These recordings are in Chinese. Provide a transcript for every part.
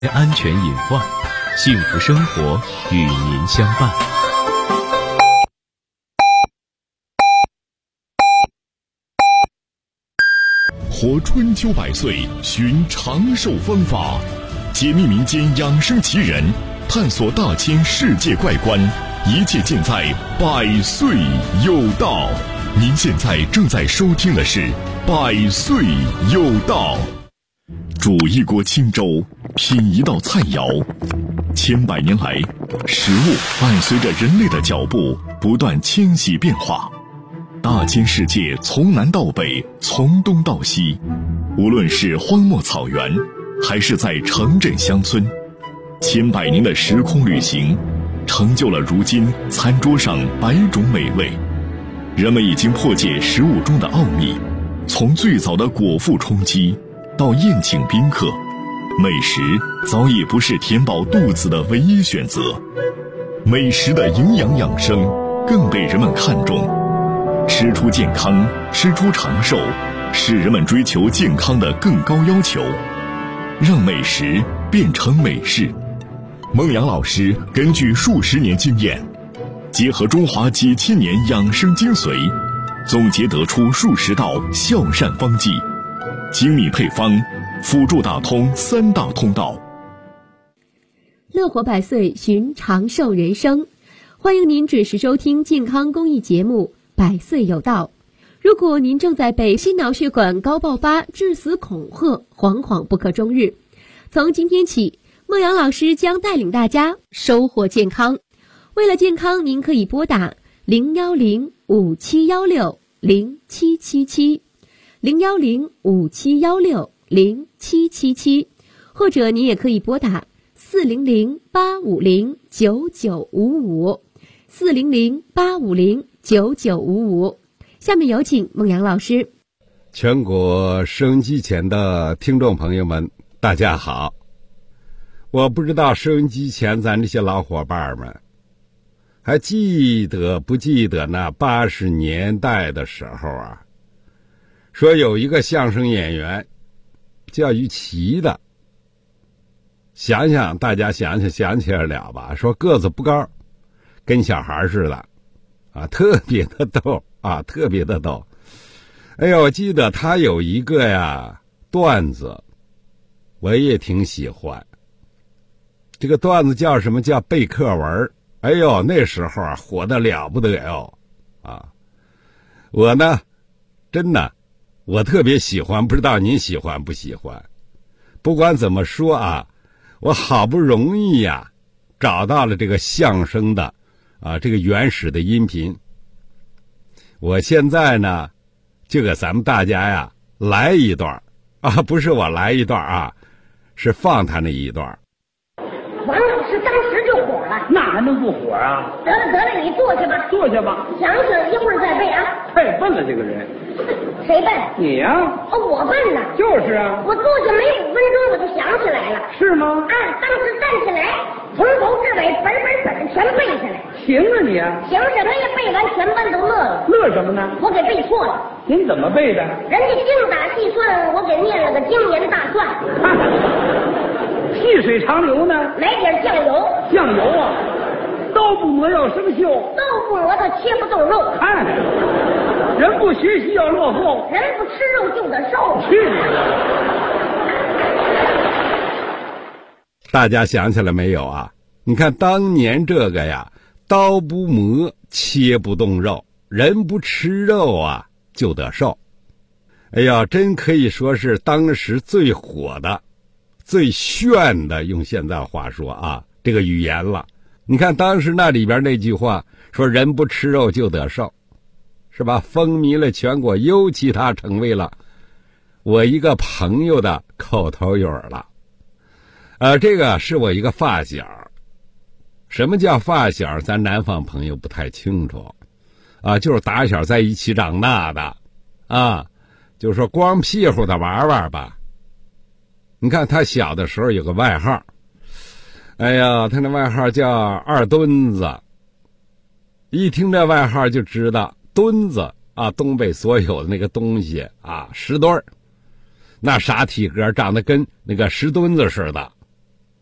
安全隐患，幸福生活与您相伴。 活春秋百岁，寻长寿方法，解密民间养生奇人，探索大千世界怪观，一切尽在百岁有道。您现在正在收听的是百岁有道。煮一锅清粥，品一道菜肴，千百年来，食物伴随着人类的脚步不断迁徙变化。大千世界从南到北，从东到西，无论是荒漠草原，还是在城镇乡村，千百年的时空旅行，成就了如今餐桌上百种美味。人们已经破解食物中的奥秘，从最早的果腹充饥，到宴请宾客，美食早已不是填饱肚子的唯一选择，美食的营养养生更被人们看重。吃出健康，吃出长寿，是人们追求健康的更高要求。让美食变成美事。孟阳老师根据数十年经验，结合中华几千年养生精髓，总结得出数十道孝善方剂，精密配方，辅助打通三大通道。 乐活百岁，寻长寿人生。欢迎您准时收听健康公益节目百岁有道。如果您正在被心脑血管高爆发致死恐吓，惶惶不可终日，从今天起，孟阳老师将带领大家收获健康。为了健康，您可以拨打01057160777 01057160777，或者您也可以拨打400-850-9955 400-850-9955。下面有请孟阳老师。 全国收音机前的听众朋友们，大家好。我不知道收音机前咱这些老伙伴们还记得不记得那80年代的时候啊，说有一个相声演员叫于琦的，大家想起来了吧？说个子不高，跟小孩似的啊，特别的逗啊，特别的逗。哎呦，我记得他有一个段子，我也挺喜欢。这个段子叫什么？叫背课文。哎呦，那时候啊，火得了不得哟！啊，我呢，真的，我特别喜欢，不知道您喜欢不喜欢？不管怎么说啊，我好不容易找到了这个相声的这个原始的音频。我现在呢，就给咱们大家来一段不是我来一段是放他那一段。 王老师当时就火了。 那还能不火啊？ 得了，你坐下吧。 坐下吧。 想想一会儿再背啊。 太笨了，这个人。 谁笨？ 你呀。 我笨呢。 就是啊。 我坐下没5分钟，我就想起来了。 是吗？ 当时站起来，从头至尾本全背下来。 行啊你啊。 行什么呀？背完全班都乐了。 乐什么呢？ 我给背错了。 您怎么背的？ 人家精打细算，我给念了个精研大算。 细水长流呢？ 来点酱油。 酱油啊，刀不磨要生锈， 豆不磨它切不动肉。 看，人不学习要落后， 人不吃肉就得瘦。 去你的！ 大家想起来没有啊？你看当年这个刀不磨切不动肉，人不吃肉就得瘦。哎呀，真可以说是当时最火的最炫的，用现在话说这个语言了。你看当时那里边那句话说人不吃肉就得瘦，是吧？风靡了全国，尤其它成为了我一个朋友的口头语了。这个是我一个发小。什么叫发小？咱南方朋友不太清楚就是打小在一起长大的就是说光屁股的玩玩吧。你看他小的时候有个外号，哎呀，他那外号叫二墩子。一听这外号就知道墩子东北所有的那个东西石墩儿，那啥体格，长得跟那个石墩子似的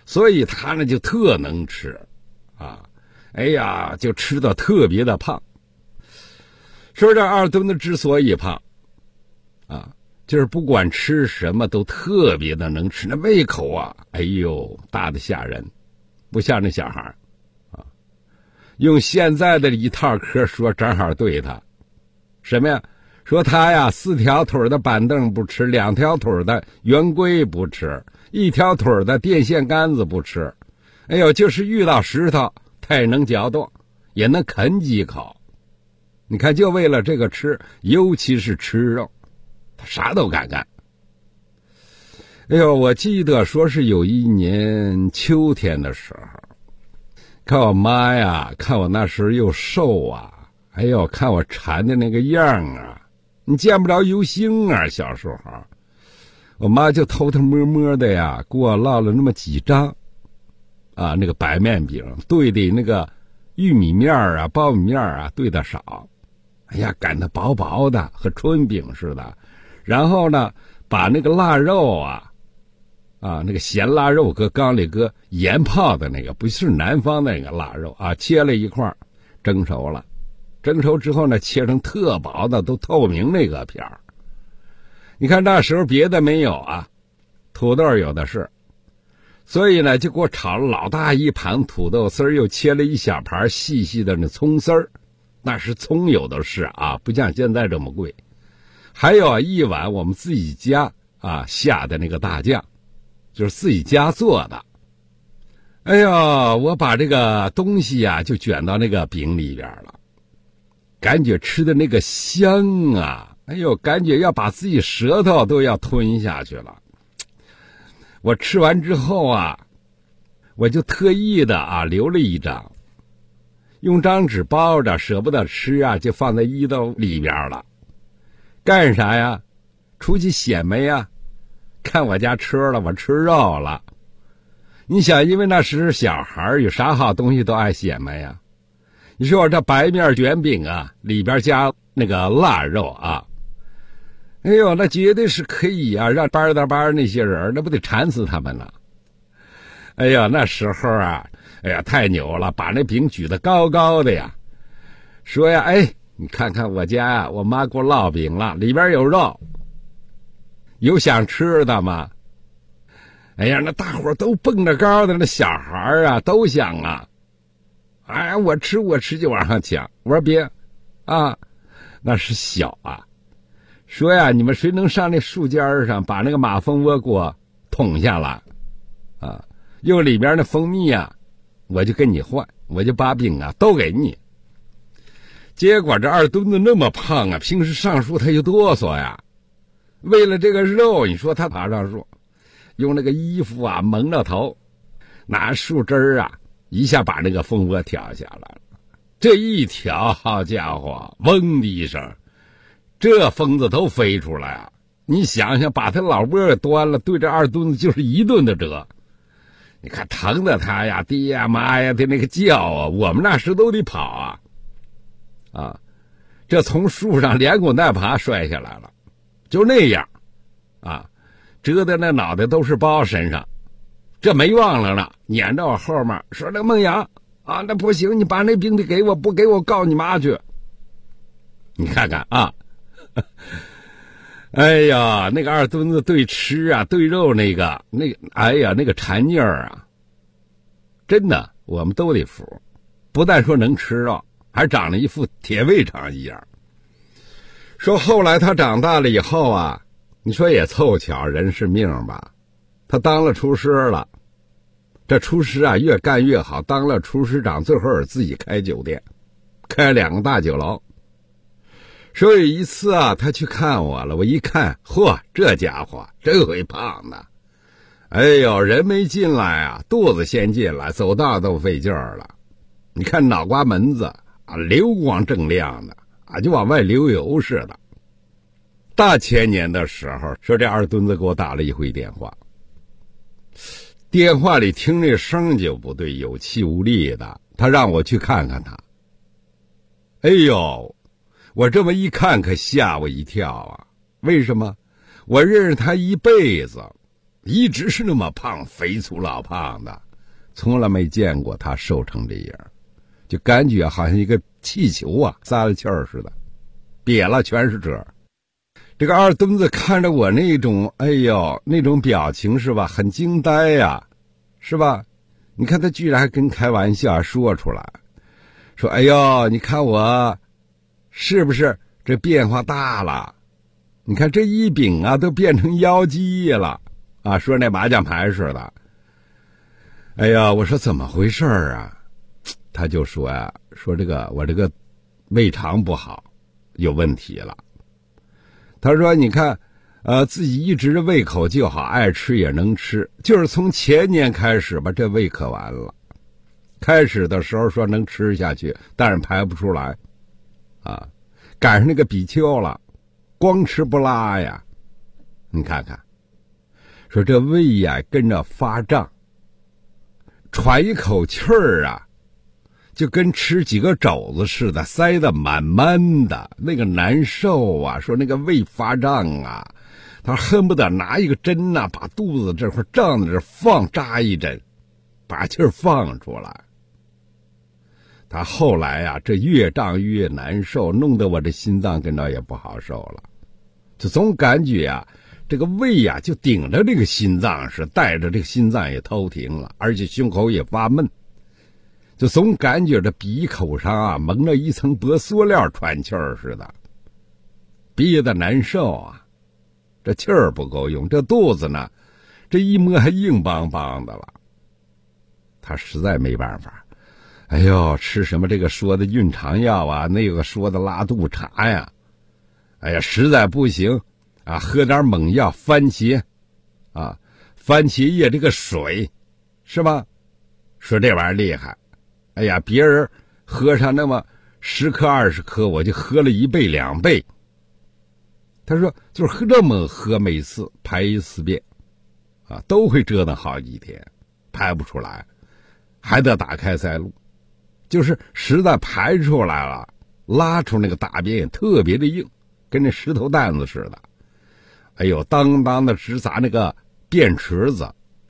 所以他呢就特能吃啊，哎呀，就吃的特别的胖。说这二墩子之所以胖啊，就是不管吃什么都特别的能吃，那胃口啊，哎呦，大的吓人，不像那小孩啊。用现在的一套嗑说正好对他，什么呀？说他呀，4条腿的板凳不吃，2条腿的圆规不吃，1条腿的电线杆子不吃，哎呦，就是遇到石头他也能嚼动，也能啃几口。你看，就为了这个吃，尤其是吃肉，他啥都敢干。哎呦，我记得说是有一年秋天的时候，看我妈呀，看我那时候又瘦啊，哎呦，看我馋的那个样啊，你见不着油星啊。小时候我妈就偷偷摸摸的呀给我烙了那么几张啊，那个白面饼兑的那个玉米面啊、苞米面啊兑的少，哎呀，擀的薄薄的，和春饼似的。然后呢，把那个腊肉啊，那个咸腊肉搁缸里搁盐泡的那个，不是南方那个腊肉啊，切了一块，蒸熟了。蒸熟之后呢，切成特薄的，都透明那个片儿。你看那时候别的没有啊，土豆有的是，所以呢就给我炒了老大一盘土豆丝儿，又切了一小盘细细的那葱丝儿，那是葱有的是啊，不像现在这么贵。还有一碗我们自己家下的那个大酱，就是自己家做的。哎呀，我把这个东西啊就卷到那个饼里边了，感觉吃的那个香啊，哎呦，感觉要把自己舌头都要吞下去了。我吃完之后啊，我就特意的留了一张，用张纸包着，舍不得吃啊，就放在衣兜里边了。干啥呀？出去显摆呀，看我家吃了，我吃肉了。你想，因为那时小孩有啥好东西都爱显摆呀。你说我这白面卷饼啊，里边加那个腊肉啊，哎呦，那绝对是可以啊，让班大班那些人，那不得馋死他们了。哎呀，那时候啊，哎呀，太牛了，把那饼举得高高的呀，说呀，哎，你看看我家啊，我妈给我烙饼了，里边有肉，有想吃的吗？哎呀，那大伙都蹦着高的，那小孩啊都想啊，哎，我吃就往上抢。我说别啊，那是小啊。说呀，你们谁能上那树尖上把那个马蜂窝给我捅下来啊？用里边那蜂蜜啊，我就跟你换，我就把饼啊都给你。结果这二墩子那么胖啊，平时上树他就哆嗦呀。为了这个肉，你说他爬上树，用那个衣服啊蒙着头，拿树枝啊一下把那个蜂窝挑下来了。这一挑，好家伙，嗡的一声，这蜂子都飞出来啊！你想想，把他老窝给端了，对着二墩子就是一顿的折。你看疼的他呀，爹呀妈呀的那个叫啊，我们那时都得跑啊，这从树上连滚带爬摔下来了，就那样啊，折的那脑袋都是包身上。这没忘了呢，撵着我后面说：“那孟阳啊，那不行，你把那饼得给我，不给我告你妈去。”你看看啊，哎呀，那个二墩子对吃啊，对肉那个，哎呀，那个馋劲儿啊，真的我们都得服。不但说能吃肉，还长了一副铁胃肠一样。说后来他长大了以后啊，你说也凑巧，人是命吧，他当了厨师了。这厨师啊越干越好，当了厨师长，最后自己开酒店，开2个大酒楼。说有一次啊，他去看我了，我一看，嚯，这家伙真会胖的，哎呦，人没进来啊，肚子先进来，走道都费劲儿了。你看脑瓜门子啊，流光锃亮的啊，就往外流油似的。大前年的时候，说这二墩子给我打了一回电话，电话里听这声就不对，有气无力的，他让我去看看他。哎呦，我这么一看可吓我一跳啊！为什么？我认识他一辈子， 一直是那么胖，肥粗老胖的，从来没见过他瘦成这样，就感觉好像一个气球啊撒了气儿似的，瘪了全是褶。这个二墩子看着我那种那种表情是吧，很惊呆呀，是吧？你看他居然还跟开玩笑说出来，说哎呦，你看我是不是这变化大了？你看这一柄啊都变成腰肌了啊，说那麻将牌似的。哎呀，我说怎么回事啊？他就说呀，说我这个胃肠不好，有问题了。他说你看自己一直胃口就好，爱吃也能吃，就是从前年开始吧，这胃可完了。开始的时候说能吃下去，但是排不出来啊，赶上那个比丘了，光吃不拉呀。你看看，说这胃呀跟着发胀，喘一口气儿啊，就跟吃几个肘子似的，塞得满满的，那个难受啊。说那个胃发胀啊，他恨不得拿一个针呐，把肚子这块胀的这扎一针，把气儿放出来。他后来啊，这越胀越难受，弄得我这心脏跟着也不好受了，就总感觉啊，这个胃啊就顶着这个心脏是带着这个心脏也偷停了，而且胸口也发闷，就总感觉这鼻口上啊蒙了一层薄塑料喘气儿似的，憋得难受啊，这气儿不够用，这肚子呢，这一摸还硬邦邦的了。他实在没办法，哎呦，吃什么这个说的孕肠药啊，那个说的拉肚茶呀，哎呀，实在不行啊，喝点猛药，番茄叶这个水，是吧？说这玩意儿厉害，哎呀，别人喝上那么10克20克，我就喝了1倍2倍。他说就是喝这么喝，每次排1次便啊，都会折腾好几天，排不出来，还得打开塞露，就是实在排出来了，拉出那个大便也特别的硬，跟那石头蛋子似的，哎呦，当当的直砸那个便池子。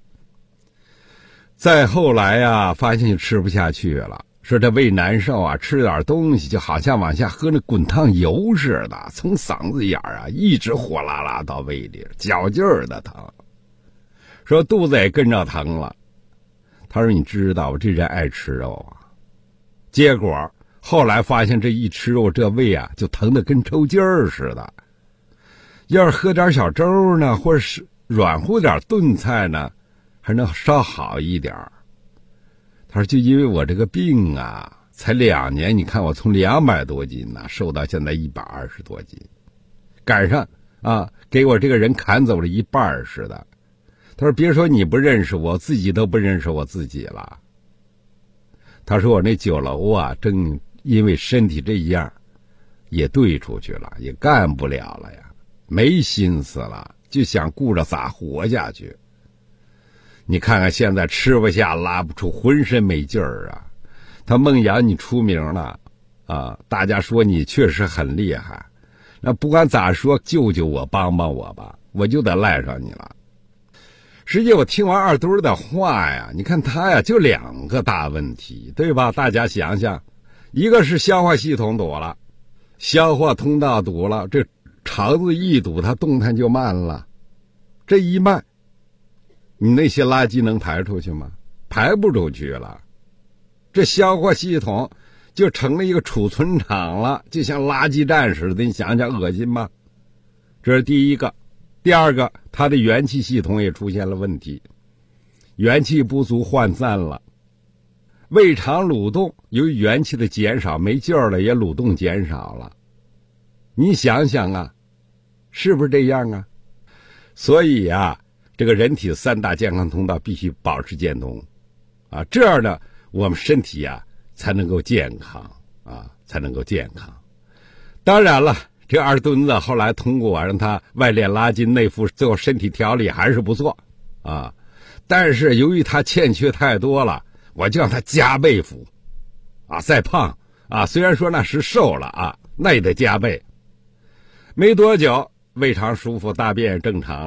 再后来呀，发现就吃不下去了，说这胃难受啊，吃点东西就好像往下喝那滚烫油似的，从嗓子眼儿啊一直火辣辣到胃里，绞劲儿的疼。说肚子也跟着疼了。他说你知道我这人爱吃肉啊，结果后来发现这一吃肉，这胃啊就疼得跟抽筋儿似的。要是喝点小粥呢，或者是软乎点炖菜呢，还能稍好一点。他说就因为我这个病啊，才2年，你看我从200多斤呢，瘦到现在120多斤，赶上啊，给我这个人砍走了一半似的。他说别说你不认识我，自己都不认识我自己了。他说我那酒楼啊，正因为身体这样也兑出去了，也干不了了呀，没心思了，就想顾着咋活下去。你看看现在吃不下拉不出，浑身没劲儿啊。他孟阳你出名了啊，大家说你确实很厉害，那不管咋说，救救我，帮帮我吧，我就得赖上你了。实际我听完二墩的话呀，你看他呀就2个大问题，对吧？大家想想，一个是消化系统堵了，消化通道堵了，这肠子一堵，它动弹就慢了，这一慢，你那些垃圾能排出去吗？排不出去了，这消化系统就成了一个储存场了，就像垃圾站似的，你想想恶心吗？这是第一个。第二个，他的元气系统也出现了问题，元气不足涣散了，胃肠蠕动，由于元气的减少，没劲儿了，也蠕动减少了。你想想啊，是不是这样啊？所以啊，这个人体3大健康通道必须保持健通啊，这样呢，我们身体啊才能够健康啊，才能够健康。当然了，这二墩子后来通过让他外练拉筋内服，最后身体调理还是不错啊。但是由于他欠缺太多了，我就让他加倍服啊，再胖啊，虽然说那是瘦了啊，那也得加倍。没多久胃肠舒服，大便也正常了，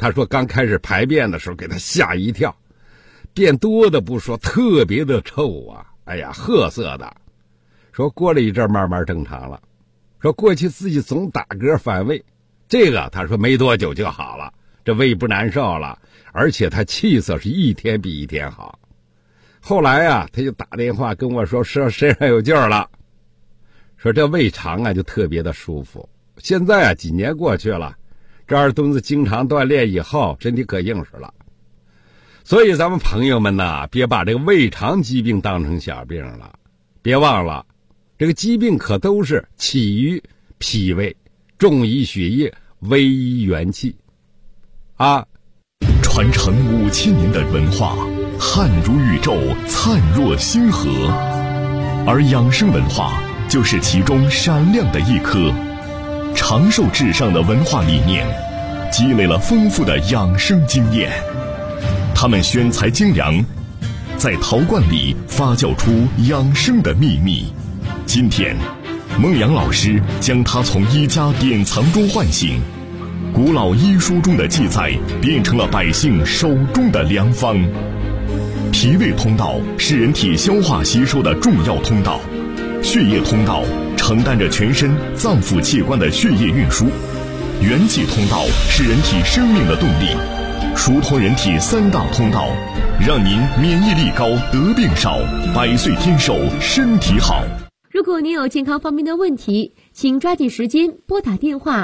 他说刚开始排便的时候给他吓一跳，便多的不说，特别的臭啊，哎呀，褐色的。说过了一阵慢慢正常了，说过去自己总打嗝反胃，这个他说没多久就好了，这胃不难受了，而且他气色是一天比一天好。后来啊，他就打电话跟我说身上有劲儿了，说这胃肠啊就特别的舒服。现在啊几年过去了，这二墩子经常锻炼以后身体可硬实了。所以咱们朋友们呢，别把这个胃肠疾病当成小病了，别忘了这个疾病可都是起于脾胃，重于血液，微于元气啊。 传承5000年的文化，汉如宇宙，灿若星河，而养生文化就是其中闪亮的一颗。长寿至上的文化理念，积累了丰富的养生经验。他们选材精良，在陶罐里发酵出养生的秘密。今天，孟阳老师将它从医家典藏中唤醒，古老医书中的记载变成了百姓手中的良方。脾胃通道是人体消化吸收的重要通道，血液通道承担着全身脏腑器官的血液运输，元气通道是人体生命的动力。疏通人体3大通道，让您免疫力高，得病少，100岁天寿，身体好。 如果您有健康方面的问题，请抓紧时间拨打电话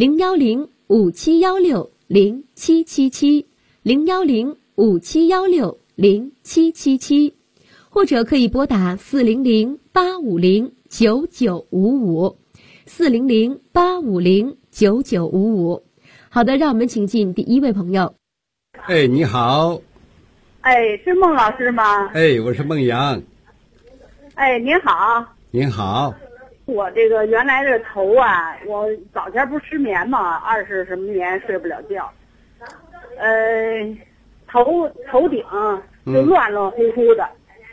010-5716-0777 010-5716-0777，或者可以拨打400-850-9955 400-850-9955。好的，让我们请进第一位朋友。 哎，你好。 哎，是孟老师吗？ 哎，我是孟阳。 哎，您好。 您好。 我这个原来这头啊，我早前不是失眠嘛，20什么年睡不了觉，头顶就乱乱乎乎的。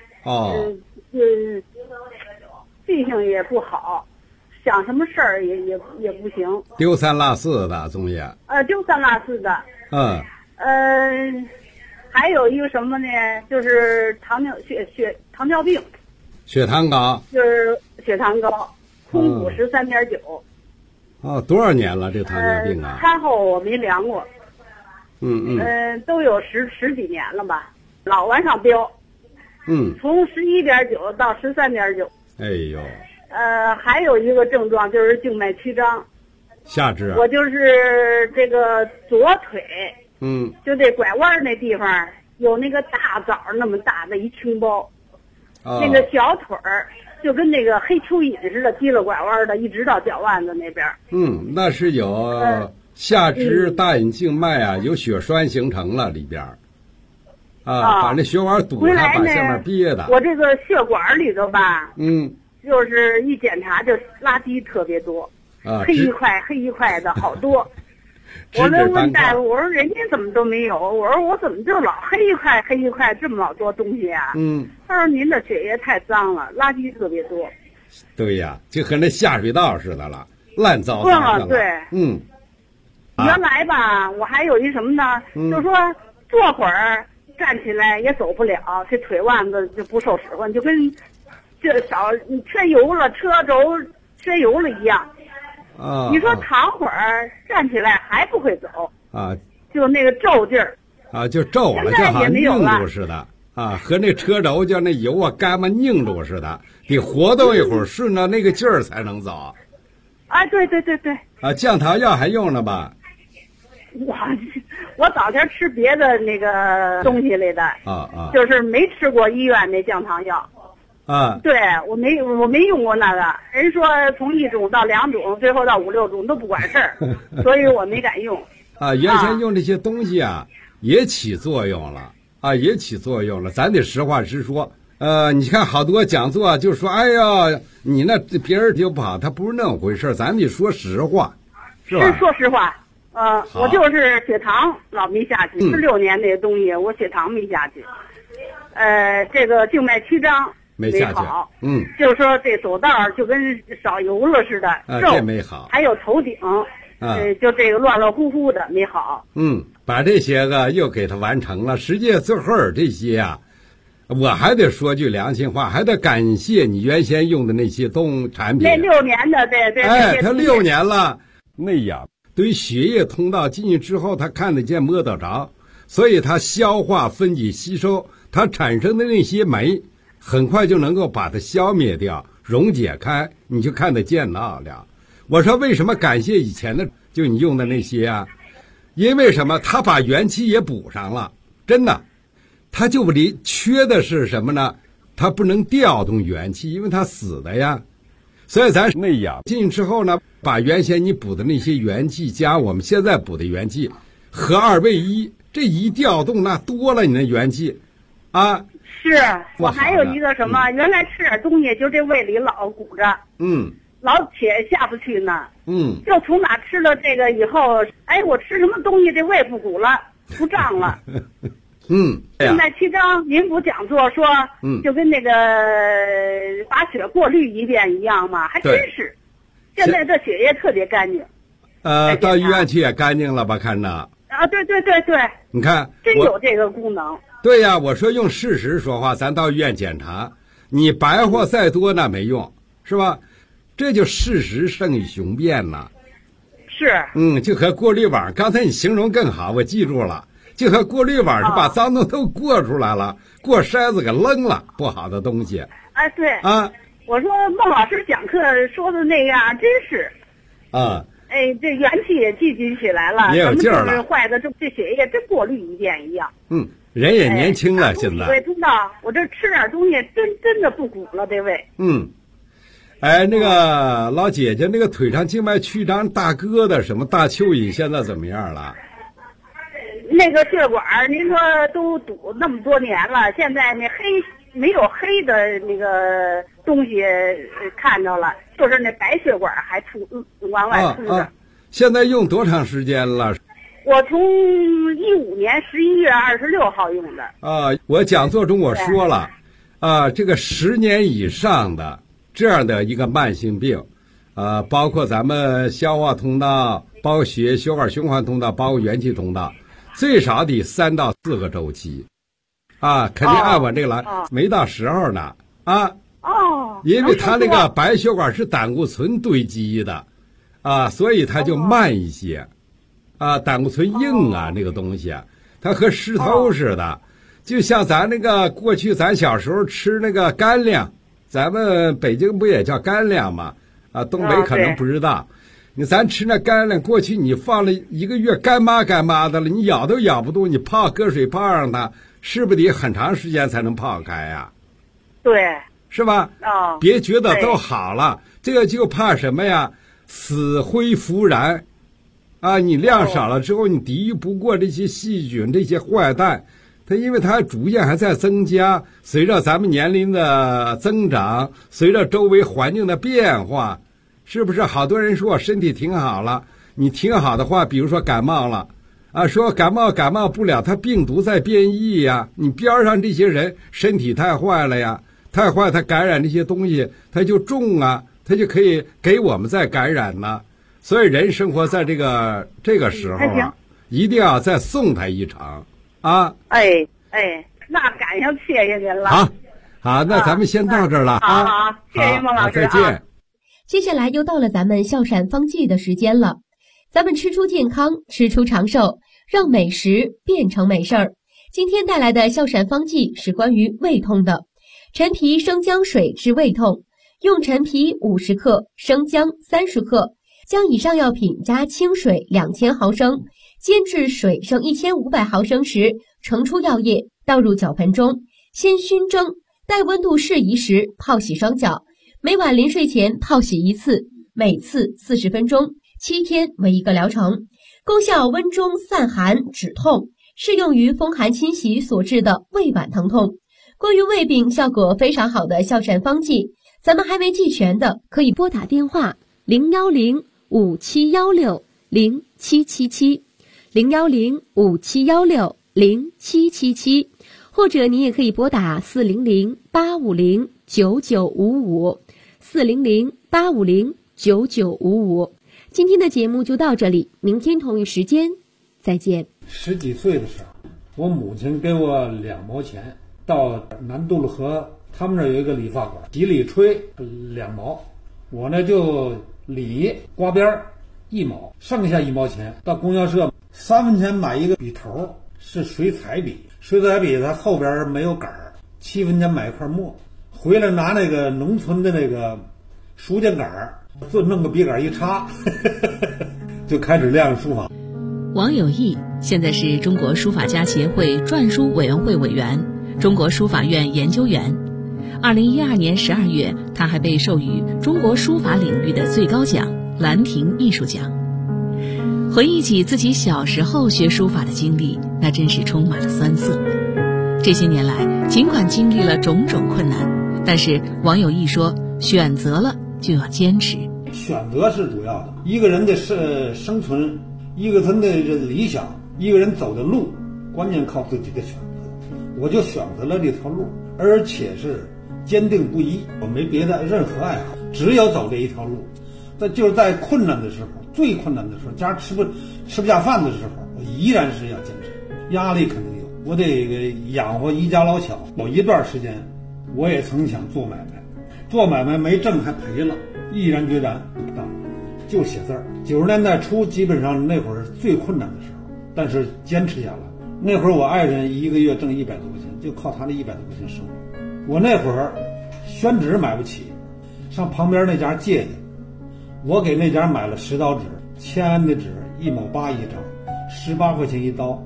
记性也不好，想什么事儿也不行， 丢三落四的总也。 丢三落四的。还有一个什么呢？就是糖尿病， 血糖高， 就是血糖高，空腹13.9。 多少年了这糖尿病啊？ 餐后我没量过。都有十几年了吧，老往上飙。从11.9到13.9。 哎呦。 还有一个症状就是静脉曲张。 下肢。 我就是这个左腿。就这拐弯那地方有那个大枣那么大的一青包。那个小腿儿就跟那个黑蚯蚓似的，提了拐弯的，一直到脚腕子那边。 那是有下肢大隐静脉啊，有血栓形成了里边。把那血管堵上，把下面憋的。 我这个血管里头吧，就是一检查就垃圾特别多，黑一块的好多。我就问大夫，我说人家怎么都没有，我说我怎么就老黑一块这么老多东西啊？他说您的血液太脏了，垃圾特别多。 对呀，就和那下水道似的了，乱糟糟的。 对。原来吧，我还有一什么呢？就说坐会儿站起来也走不了，这腿腕子就不受使唤，就跟这你缺油了，车轴缺油了一样。你说躺会儿站起来还不会走就那个皱劲儿就皱了，就好像拧住似的和那车轴叫那油干巴拧住似的，得活动一会儿，顺着那个劲儿才能走。 对。 降糖药还用了吧？ 我早前吃别的那个东西来的就是没吃过医院那降糖药。对，我没用过那个，人说从1种到2种，最后到5、6种都不管事儿，所以我没敢用。 原先用这些东西也起作用了咱得实话实说。你看好多讲座就说，哎呀，你那别人就不好，他不是那么回事，咱得说实话，是吧？ 是说实话。我就是血糖老没下去，16年那个东西，我血糖没下去。这个静脉曲张。没好，就是说这走道就跟少油了似的， 这没好。 还有头顶就这个乱乱乎乎的没好。 把这些个又给他完成了。实际最后这些啊，我还得说句良心话，还得感谢你原先用的那些产品。 那6年的，对。 他6年了，那样对于血液通道进去之后，他看得见摸得着，所以他消化分解吸收，它产生的那些酶，很快就能够把它消灭掉，溶解开，你就看得见到了。我说为什么感谢以前的，就你用的那些啊？因为什么？他把元气也补上了，真的。他就缺的是什么呢？他不能调动元气，因为他死的呀。所以咱那样进去之后呢，把原先你补的那些元气加我们现在补的元气，合2为1，这一调动那多了你的元气，啊。 是我还有一个什么，原来吃点东西就这胃里老鼓着，老且下不去呢，就从哪吃了这个以后，我吃什么东西这胃不鼓了，不胀了。现在7章民府讲座说，就跟那个把血过滤一遍一样嘛，还真是。现在这血液特别干净。 到医院去也干净了吧？看着。 啊，对。 你看， 真有这个功能。 对呀，我说用事实说话，咱到医院检查，你白话再多那没用，是吧？这就事实胜于雄辩了。 是。 就和过滤网，刚才你形容更好，我记住了。就和过滤网是把脏东都过出来了，过筛子给扔了不好的东西。 对啊，我说孟老师讲课说的那样真是。这元气也聚集起来了， 也有劲儿了。 什么坏的这血液真过滤一遍一样。 人也年轻了，现在。 我也知道，我这吃点东西真的不鼓了，这胃。 那个老姐姐，那个腿上静脉曲张大疙瘩，什么大蚯蚓，现在怎么样了？ 那个血管您说都堵那么多年了，现在那没有黑的那个东西看着了，就是那白血管还往外凸着。 现在用多长时间了？ 我从15年11月26号用的。 我讲座中我说了，这个10年以上的这样的一个慢性病，包括咱们消化通道，包括血管循环通道，包括元气通道，最少得3到4个周期，肯定按我这个来，没到时候呢，因为它那个白血管是胆固醇堆积的，所以它就慢一些，胆固醇硬那个东西，它和石头似的，就像咱那个过去咱小时候吃那个干粮，咱们北京不也叫干粮吗？东北可能不知道。咱吃那干粮，过去你放了1个月干麻的了，你咬都咬不动，你搁水泡上它，是不是得很长时间才能泡开呀？ 对， 是吧？别觉得都好了，这个就怕什么呀？死灰复燃，你量少了之后，你抵御不过这些细菌、这些坏蛋，它因为它逐渐还在增加，随着咱们年龄的增长，随着周围环境的变化。是不是好多人说我身体挺好了？你挺好的话，比如说感冒了，说感冒不了，它病毒在变异呀。你边上这些人身体太坏了呀，太坏，他感染这些东西，他就重他就可以给我们再感染呢。所以人生活在这个时候一定要再送他一程那感谢您了。 好，那咱们先到这儿了好，谢谢孟老师， 再见。 接下来又到了咱们笑闪方剂的时间了，咱们吃出健康，吃出长寿，让美食变成美事儿。今天带来的笑闪方剂是关于胃痛的，陈皮生姜水治胃痛，用陈皮50克，生姜30克，将以上药品加清水2000毫升，煎至水剩1500毫升时，盛出药液，倒入脚盆中，先熏蒸，待温度适宜时泡洗双脚。每晚临睡前泡洗1次，每次40分钟，7天为1个疗程。功效温中散寒止痛，适用于风寒侵袭所致的胃脘疼痛。关于胃病效果非常好的笑闪方剂，咱们还没记全的，可以拨打电话01057160777，01057160777，或者你也可以拨打400-850-9955，400-850-9955。 今天的节目就到这里，明天同一时间再见。 10几岁的时候，我母亲给我2毛钱，到南渡路河他们那儿有一个理发馆，洗理吹2毛，我呢就理刮边1毛，剩下1毛钱到供销社3分钱买一个笔头，是水彩笔，水彩笔它后边没有杆儿，7分钱买一块墨，回来拿那个农村的那个书架杆儿，就弄个笔杆一插就开始练书法。 王有义现在是中国书法家协会篆书委员会委员、中国书法院研究员。2012年12月，他还被授予中国书法领域的最高奖兰亭艺术奖。回忆起自己小时候学书法的经历，那真是充满了酸涩。这些年来，尽管经历了种种困难，但是王有义说，选择了就要坚持。 选择是主要的，一个人的生存，一个人的理想，一个人走的路，关键靠自己的选择。我就选择了这条路，而且是坚定不移，我没别的任何爱好，只有走这一条路。但就是在困难的时候，最困难的时候，家吃不下饭的时候，我依然是要坚持。压力肯定有，我得养活一家老小。有一段时间，我也曾想做买卖，做买卖没挣还赔了，毅然决然不干，就写字儿。90年代初，基本上那会儿最困难的时候，但是坚持下来。那会儿我爱人1个月挣100多块钱，就靠他那100多块钱生活。我那会儿宣纸买不起，上旁边那家借去，我给那家买了10刀纸，签安的纸1毛8一张，18块钱一刀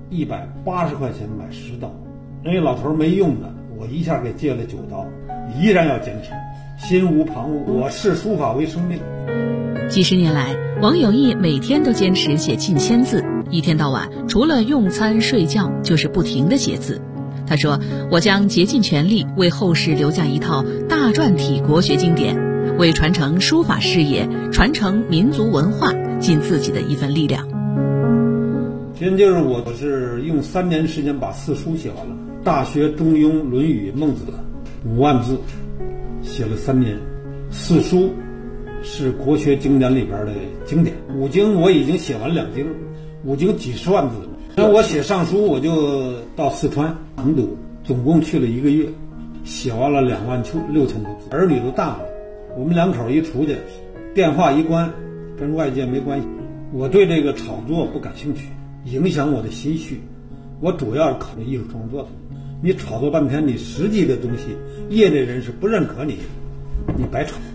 ，180块钱买10刀。人家老头没用的，我一下给借了9刀，依然要坚持，心无旁骛。我视书法为生命。 几十年来，王有义每天都坚持写近1000字，一天到晚除了用餐睡觉就是不停地写字。他说，我将竭尽全力为后世留下一套大篆体国学经典，为传承书法事业、传承民族文化尽自己的一份力量。 现就是我是用3年时间把4书写完了，大学、中庸、论语、孟子5万字写了3年。4书是国学经典里边的经典，5经我已经写完2经，5经几十万字了。那我写上书，我就到四川成都，总共去了1个月，写完了26000多字。儿女都大了，我们2口一出去，电话一关，跟外界没关系。我对这个炒作不感兴趣，影响我的心绪。我主要考虑艺术创作的。你炒作半天，你实际的东西，业内人士不认可你，你白炒。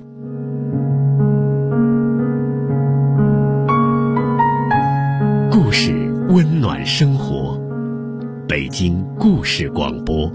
故事温暖生活，北京故事广播。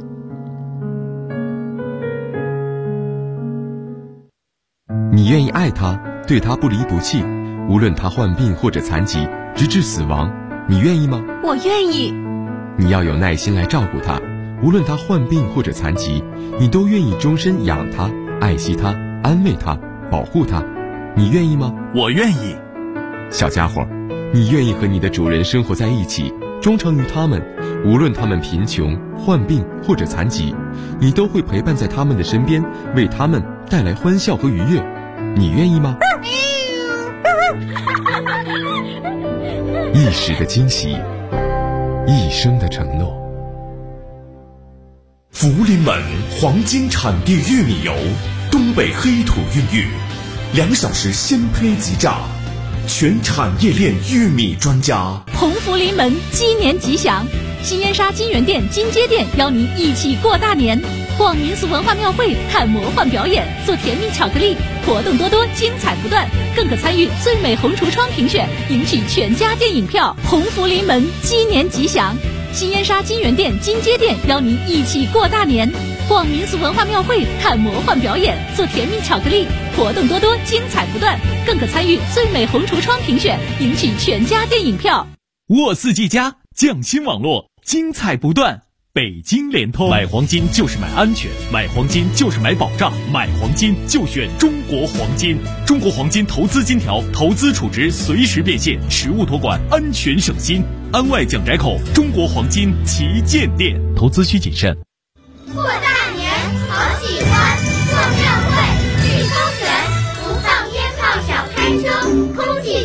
你愿意爱他，对他不离不弃，无论他患病或者残疾，直至死亡，你愿意吗？ 我愿意。 你要有耐心来照顾他，无论他患病或者残疾，你都愿意终身养他、爱惜他、安慰他、保护他，你愿意吗？ 我愿意。 小家伙，你愿意和你的主人生活在一起，忠诚于他们，无论他们贫穷、患病或者残疾，你都会陪伴在他们的身边，为他们带来欢笑和愉悦，你愿意吗？一时的惊喜，一生的承诺。 福临门黄金产地玉米油，东北黑土孕育，2小时鲜胚即榨，全产业链玉米专家。 鸿福临门，鸡年吉祥！新燕莎金源店、金街店邀您一起过大年，逛民俗文化庙会，看魔幻表演，做甜蜜巧克力，活动多多，精彩不断，更可参与最美红橱窗评选，赢取全家电影票。鸿福临门，鸡年吉祥！新燕莎金源店、金街店邀您一起过大年，逛民俗文化庙会，看魔幻表演，做甜蜜巧克力，活动多多，精彩不断，更可参与最美红橱窗评选，赢取全家电影票。 沃四季家匠心网络，精彩不断。北京联通，买黄金就是买安全，买黄金就是买保障，买黄金就选中国黄金。中国黄金投资金条，投资储值随时变现，实物托管，安全省心。安外蒋宅口中国黄金旗舰店，投资需谨慎。 过大年好喜欢，过庙会去公园，不放鞭炮少开车，空气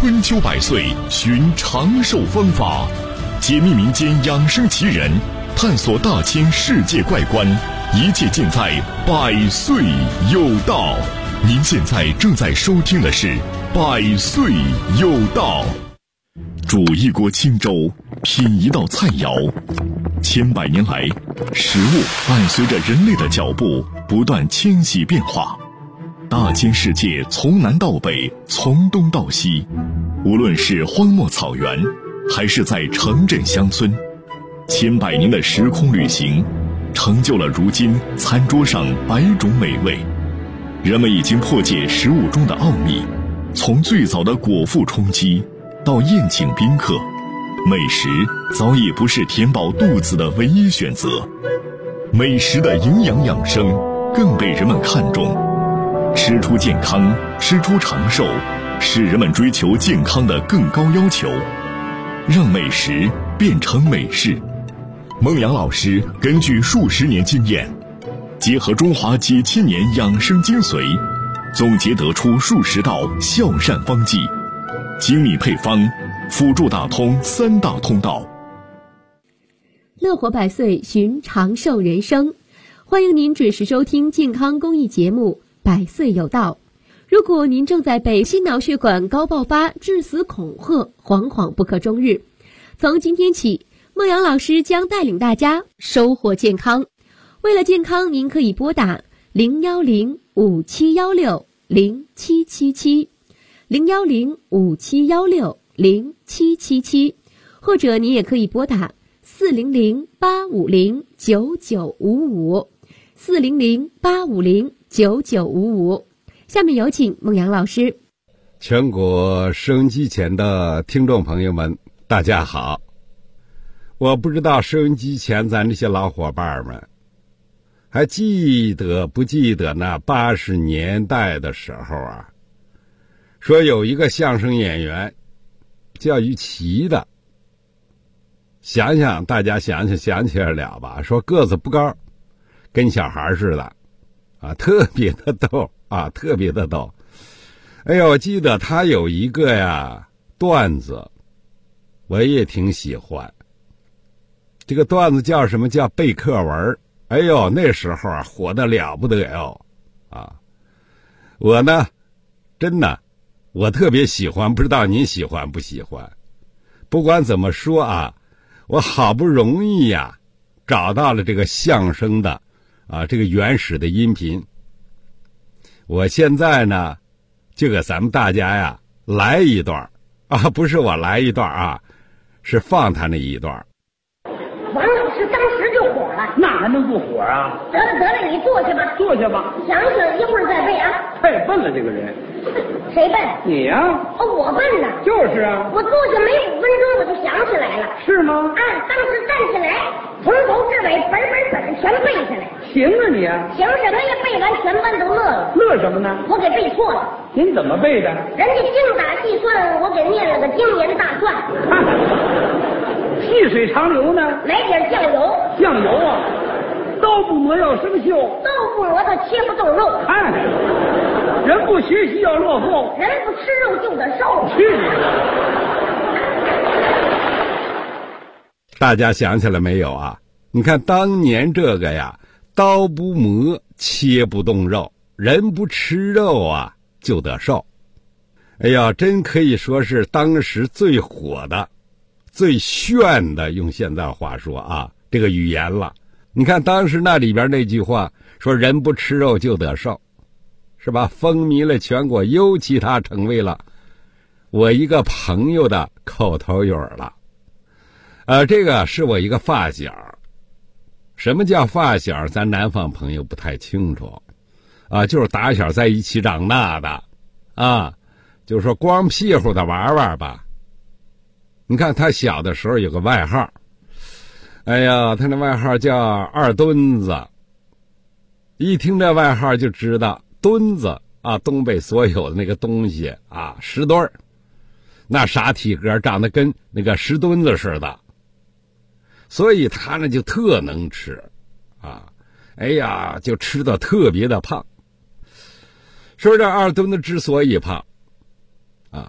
春秋百岁，寻长寿方法，解密民间养生奇人，探索大千世界怪观，一切尽在百岁有道。您现在正在收听的是百岁有道。煮一锅清粥，品一道菜肴，千百年来，食物伴随着人类的脚步不断迁徙变化。大千世界从南到北，从东到西，无论是荒漠草原，还是在城镇乡村，千百年的时空旅行，成就了如今餐桌上百种美味。人们已经破解食物中的奥秘，从最早的果腹充饥到宴请宾客，美食早已不是填饱肚子的唯一选择。美食的营养养生更被人们看重，吃出健康，吃出长寿，是人们追求健康的更高要求。让美食变成美事。孟阳老师根据数十年经验，结合中华几千年养生精髓，总结得出数十道孝善方剂，精密配方，辅助打通3大通道。 乐活百岁，寻长寿人生。欢迎您准时收听健康公益节目《百岁有道》。如果您正在被心脑血管高爆发致死恐吓，惶惶不可终日，从今天起，孟阳老师将带领大家收获健康。为了健康，您可以拨打010-5716-0777 010-5716-0777，或者您也可以拨打400-850-9955 400-850-9955。下面有请孟阳老师。 全国收音机前的听众朋友们，大家好。我不知道收音机前咱这些老伙伴们还记得不记得那80年代的时候啊，说有一个相声演员叫于琦的，想想大家想起来了吧？说个子不高，跟小孩似的啊，特别的逗啊，特别的逗。哎呦，我记得他有一个段子，我也挺喜欢。这个段子叫什么？叫背课文。哎呦，那时候火得了不得哟啊！我呢，真的，我特别喜欢，不知道您喜欢不喜欢？不管怎么说啊，我好不容易找到了这个相声的这个原始的音频。我现在呢，就给咱们大家来一段不是我来一段是放他那一段。 王老师当时就火了。 那还能不火啊？ 得了，你坐下吧。 坐下吧。 想想一会儿再背啊。 太笨了，这个人。 谁笨？ 你呀。 我笨呢。 就是啊。 我坐下没5分钟，我就想起来了。 是吗？ 当时站起来，从头至尾本全背下来。 行啊你啊。 行什么呀？背完全班都乐了。 乐什么呢？ 我给背错了。 您怎么背的？ 人家精打细算，我给念了个精研大算。 细水长流呢？ 来点酱油。 酱油啊！刀不磨要生锈， 刀不磨它切不动肉。 人不学习要落后， 人不吃肉就得瘦。 去你的！ 大家想起来没有啊？你看当年这个刀不磨切不动肉，人不吃肉就得瘦。哎呀，真可以说是当时最火的最炫的，用现在话说这个语言了。你看当时那里边那句话说人不吃肉就得瘦，是吧？风靡了全国，尤其它成为了我一个朋友的口头语了。这个是我一个发小。什么叫发小？咱南方朋友不太清楚就是打小在一起长大的就是说光屁股的玩玩吧。你看他小的时候有个外号，哎呀，他那外号叫二墩子。一听这外号就知道墩子东北所有的那个东西石墩儿，那啥体格，长得跟那个石墩子似的。所以他呢就特能吃哎呀，就吃的特别的胖。说这二墩子之所以胖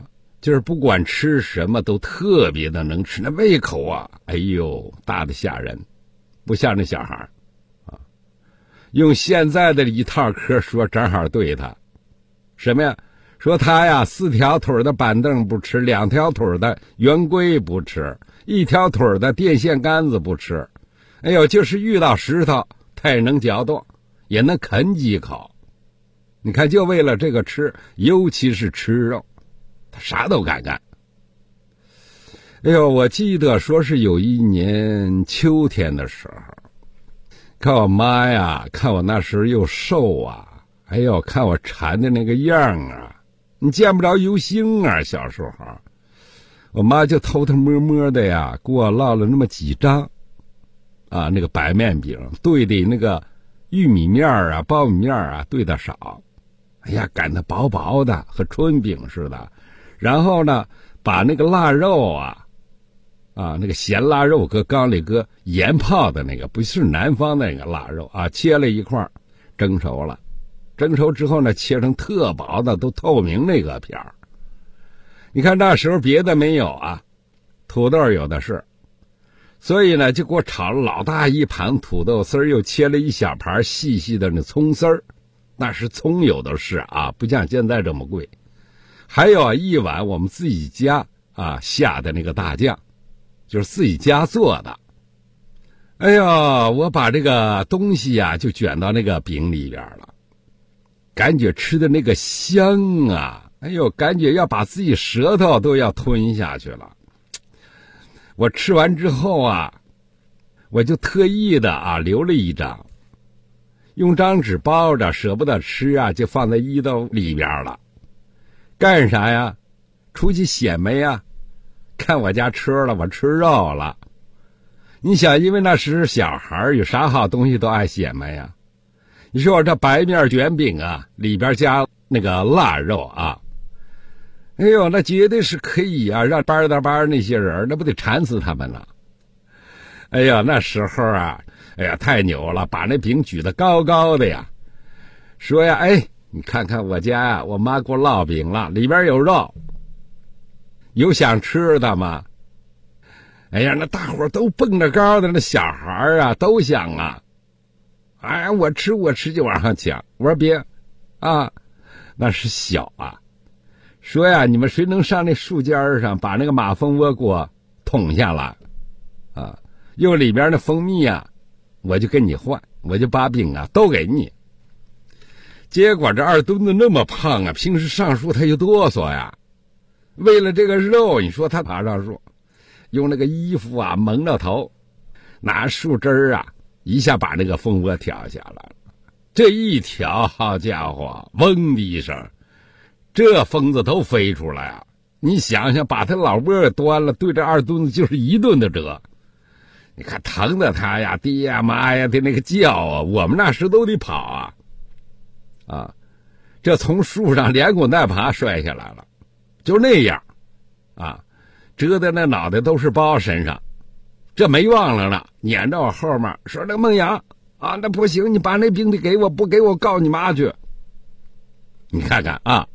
就是不管吃什么都特别的能吃，那胃口啊，哎呦，大的吓人，不像那小孩啊。用现在的一套嗑说，正好对他，什么呀？说他呀，4条腿的板凳不吃，2条腿的圆规不吃，1条腿的电线杆子不吃。哎呦，就是遇到石头，他也能嚼动，也能啃几口。你看，就为了这个吃，尤其是吃肉，他啥都敢干。哎呦，我记得说是有一年秋天的时候，看我妈呀，看我那时候又瘦啊，哎呦，看我馋的那个样啊，你见不着油星啊。小时候，我妈就偷偷摸摸的呀，给我烙了那么几张，啊，那个白面饼兑的那个玉米面啊、苞米面啊兑的少。哎呀，擀得薄薄的，和春饼似的。然后呢，把那个腊肉啊，那个咸腊肉搁缸里搁盐泡的那个，不是南方那个腊肉啊，切了一块，蒸熟了。蒸熟之后呢，切成特薄的，都透明那个片儿。你看那时候别的没有啊，土豆有的是，所以呢，就给我炒了老大一盘土豆丝儿，又切了一小盘细细的那葱丝儿。那是葱有的是啊，不像现在这么贵。还有一碗我们自己家下的那个大酱，就是自己家做的。哎呀，我把这个东西呀就卷到那个饼里边了，感觉吃的那个香啊，哎呦，感觉要把自己舌头都要吞下去了。我吃完之后啊，我就特意的留了一张。用张纸包着，舍不得吃啊，就放在衣兜里边了。干啥呀？出去显摆呀，看我家吃了，我吃肉了。你想，因为那时小孩有啥好东西都爱显摆呀。你说我这白面卷饼啊，里边加那个腊肉啊，哎呦，那绝对是可以啊，让班大班那些人，那不得馋死他们了。哎呀，那时候啊，哎呀，太牛了，把那饼举得高高的呀，说呀，哎，你看看我家呀，我妈给我烙饼了，里边有肉，有想吃的吗？哎呀，那大伙都蹦着高的，那小孩啊都想啊，哎，我吃就往上抢。我说别啊，那是小啊。说呀，你们谁能上那树尖上把那个马蜂窝给我捅下来啊？用里边的蜂蜜啊，我就跟你换，我就把饼啊都给你。结果这二墩子那么胖啊，平时上树他就哆嗦呀。为了这个肉，你说他爬上树，用那个衣服啊蒙着头，拿树枝啊一下把那个蜂窝挑下来了。这一挑，好家伙，嗡的一声，这蜂子都飞出来啊！你想想，把他老窝端了，对这二墩子就是一顿的折。你看疼的他呀，爹呀妈呀的那个叫啊，我们那时都得跑啊，这从树上连滚带爬摔下来了，就那样啊，折的那脑袋都是包身上。这没忘了呢，撵着我后面说：“那孟阳啊，那不行，你把那饼得给我，不给我告你妈去。”你看看啊，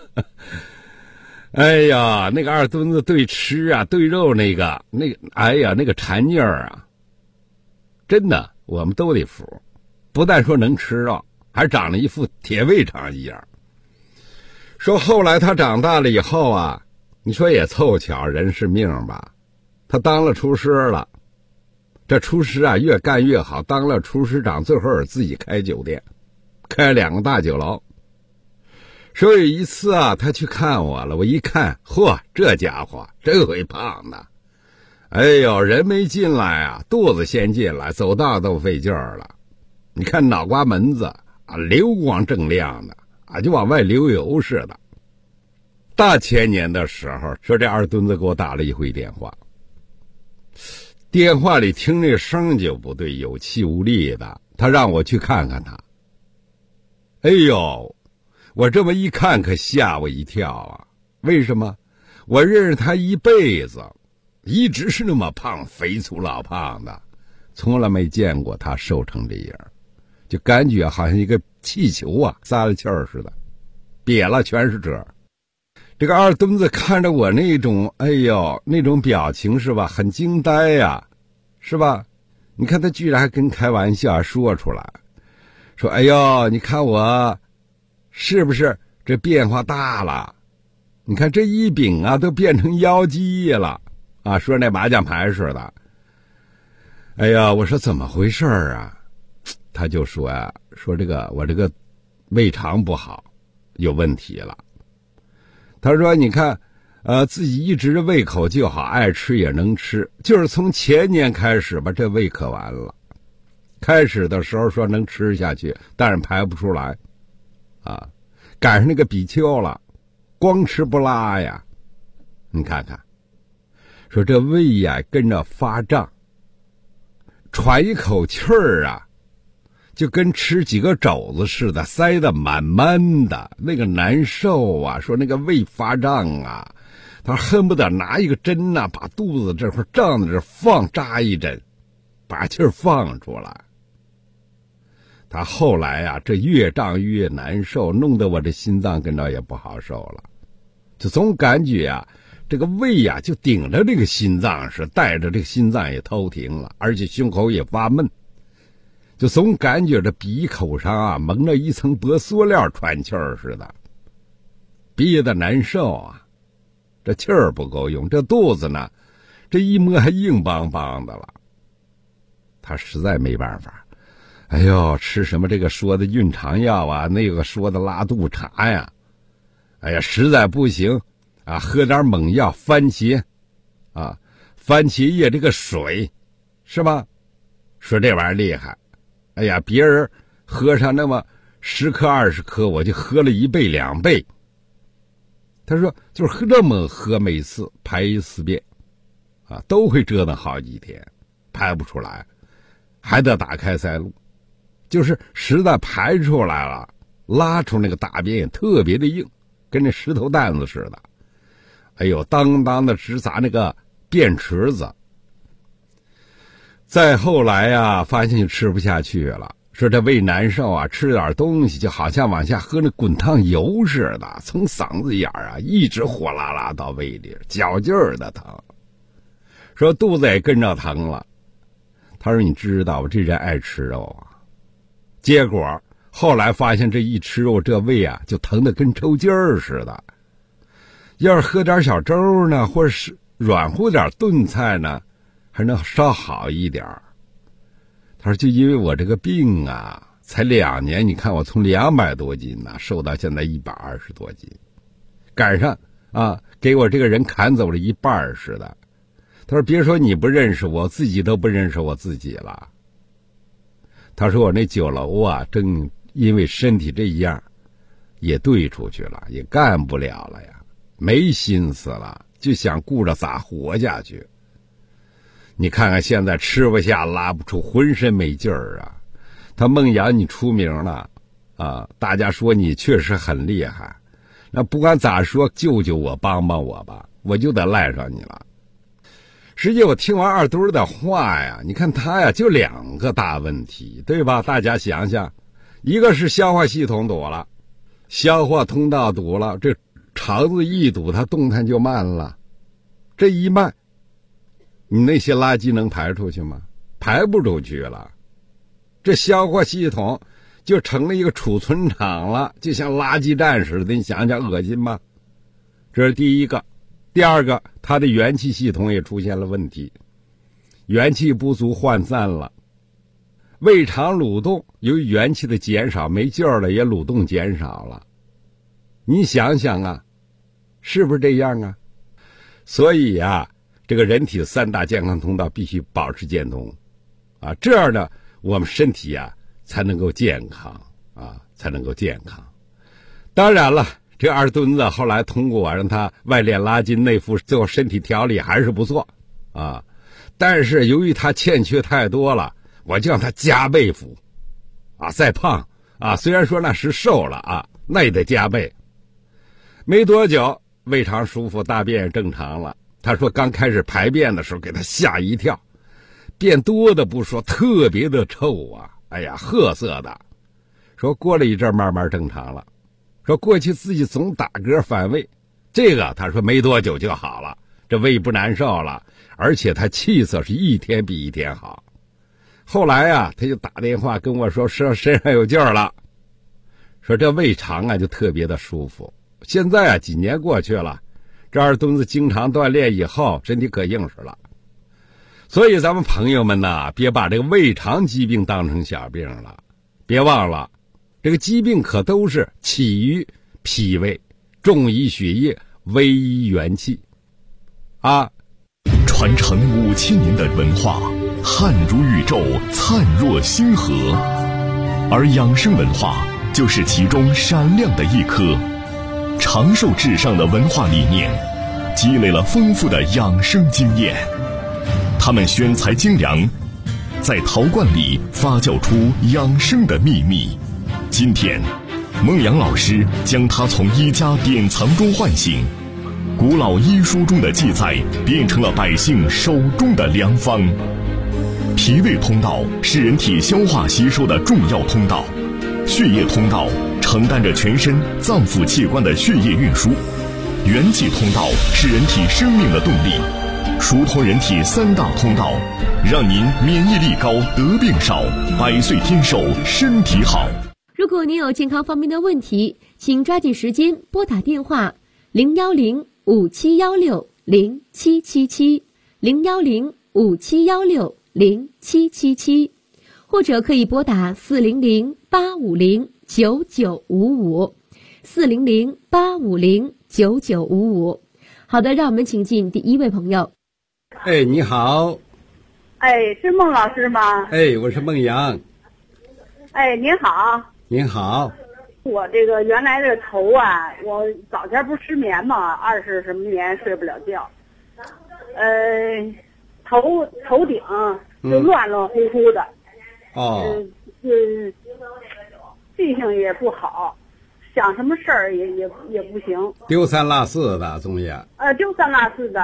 哎呀，那个二墩子对吃啊，对肉那个，哎呀，那个馋劲儿啊，真的我们都得服。不但说能吃肉，还长了一副铁胃肠一样。说后来他长大了以后啊，你说也凑巧，人是命吧，他当了厨师了。这厨师啊越干越好，当了厨师长，最后自己开酒店，开2个大酒楼。说有一次啊，他去看我了，我一看，嚯，这家伙真会胖的。哎呦，人没进来啊，肚子先进来，走道都费劲儿了。你看脑瓜门子啊，流光锃亮的啊，就往外流油似的。大前年的时候，说这二墩子给我打了一回电话，电话里听那声就不对，有气无力的，他让我去看看他。哎呦，我这么一看可吓我一跳啊！为什么？我认识他一辈子，一直是那么胖，肥粗老胖的，从来没见过他瘦成这样，就感觉好像一个气球啊撒了气儿似的，瘪了全是褶。 这个二墩子看着我那种，哎呦，那种表情是吧，很惊呆呀，是吧？你看他居然还跟开玩笑说出来，说哎呦，你看我是不是这变化大了？你看这一柄啊都变成妖姬了啊，说那麻将牌似的。哎呀，我说怎么回事啊？他就说呀，说这个我这个胃肠不好，有问题了。他说你看自己一直胃口就好，爱吃也能吃，就是从前年开始吧，这胃可完了。开始的时候说能吃下去，但是排不出来啊，赶上那个比丘了，光吃不拉呀。你看看，说这胃呀跟着发胀，喘一口气儿啊，就跟吃几个肘子似的，塞得满满的，那个难受啊。说那个胃发胀啊，他恨不得拿一个针呐，把肚子这块胀在这放扎一针，把气儿放出来。他后来啊，这越胀越难受，弄得我这心脏跟着也不好受了，就总感觉啊，这个胃呀就顶着这个心脏是带着这个心脏也偷停了，而且胸口也发闷，就总感觉这鼻口上啊蒙了一层薄塑料喘气儿似的，憋得难受啊，这气儿不够用，这肚子呢，这一摸还硬邦邦的了。他实在没办法，哎呦，吃什么这个说的孕肠药啊，那个说的拉肚茶呀，哎呀，实在不行啊，喝点猛药，番茄啊，番茄叶这个水，是吧？说这玩意儿厉害，哎呀，别人喝上那么10克20克，我就喝了1倍2倍。他说就是喝这么喝，每次排1次便啊，都会折腾好几天，排不出来，还得打开塞露，就是实在排出来了，拉出那个大便也特别的硬，跟那石头蛋子似的，哎呦，当当的直砸那个便池子。再后来呀，发现就吃不下去了，说这胃难受啊，吃点东西就好像往下喝那滚烫油似的，从嗓子眼啊一直火辣辣到胃里，绞劲儿的疼。说肚子也跟着疼了。他说你知道我这人爱吃肉啊，结果后来发现这一吃肉，这胃啊就疼得跟抽筋儿似的。要是喝点小粥呢，或者是软乎点炖菜呢，还能稍好一点。他说就因为我这个病啊，才2年，你看我从200多斤呢瘦到现在120多斤，赶上啊给我这个人砍走了一半似的。他说别说你不认识我，自己都不认识我自己了。他说我那酒楼啊，正因为身体这样也兑出去了，也干不了了呀，没心思了，就想顾着咋活下去。你看看现在吃不下拉不出，浑身没劲儿啊。他孟阳你出名了啊，大家说你确实很厉害，那不管咋说，救救我，帮帮我吧，我就得赖上你了。实际我听完二墩的话呀，你看他呀就2个大问题，对吧？大家想想，一个是消化系统堵了，消化通道堵了，这肠子一堵，它动弹就慢了，这一慢，你那些垃圾能排出去吗？排不出去了，这消化系统就成了一个储存场了，就像垃圾站似的，你想想恶心吗？这是第一个。第二个，他的元气系统也出现了问题，元气不足涣散了，胃肠蠕动由于元气的减少没劲儿了，也蠕动减少了。你想想啊，是不是这样啊？所以啊，这个人体的3大健康通道必须保持健通啊，这样呢我们身体啊才能够健康啊，才能够健康。当然了，这二墩子后来通过让他外练拉筋内服，最后身体调理还是不错啊。但是由于他欠缺太多了，我就让他加倍服啊，再胖啊，虽然说那时瘦了啊，那也得加倍。没多久胃肠舒服，大便也正常了。他说刚开始排便的时候给他吓一跳，便多的不说，特别的臭啊，哎呀，褐色的。说过了一阵慢慢正常了。说过去自己总打嗝反胃， 这个他说没多久就好了，这胃不难受了，而且他气色是一天比一天好。后来啊，他就打电话跟我说身上有劲儿了，说这胃肠啊就特别的舒服。现在啊几年过去了，这二墩子经常锻炼以后，身体可硬实了。所以咱们朋友们呢，别把这个胃肠疾病当成小病了，别忘了，这个疾病可都是起于脾胃，重于血液，危于元气啊。 传承5000年的文化，汉如宇宙，灿若星河，而养生文化就是其中闪亮的一颗。长寿至上的文化理念，积累了丰富的养生经验。他们选材精良，在陶罐里发酵出养生的秘密。今天，孟阳老师将它从医家典藏中唤醒，古老医书中的记载变成了百姓手中的良方。脾胃通道是人体消化吸收的重要通道，血液通道承担着全身脏腑器官的血液运输，元气通道是人体生命的动力。疏通人体3大通道，让您免疫力高，得病少，百岁天寿，身体好。 如果您有健康方面的问题，请抓紧时间拨打电话010-5716-0777 010-5716-0777，或者可以拨打400-850-9955 400-850-9955。好的，让我们请进第一位朋友。 哎，你好。 哎，是孟老师吗？ 哎，我是孟阳。 哎，您好。 您好。 我这个原来的头啊，我早前不失眠嘛，20什么年睡不了觉，头顶就乱乱乎乎的。记性也不好，想什么事儿也不行， 丢三落四的总也。 丢三落四的。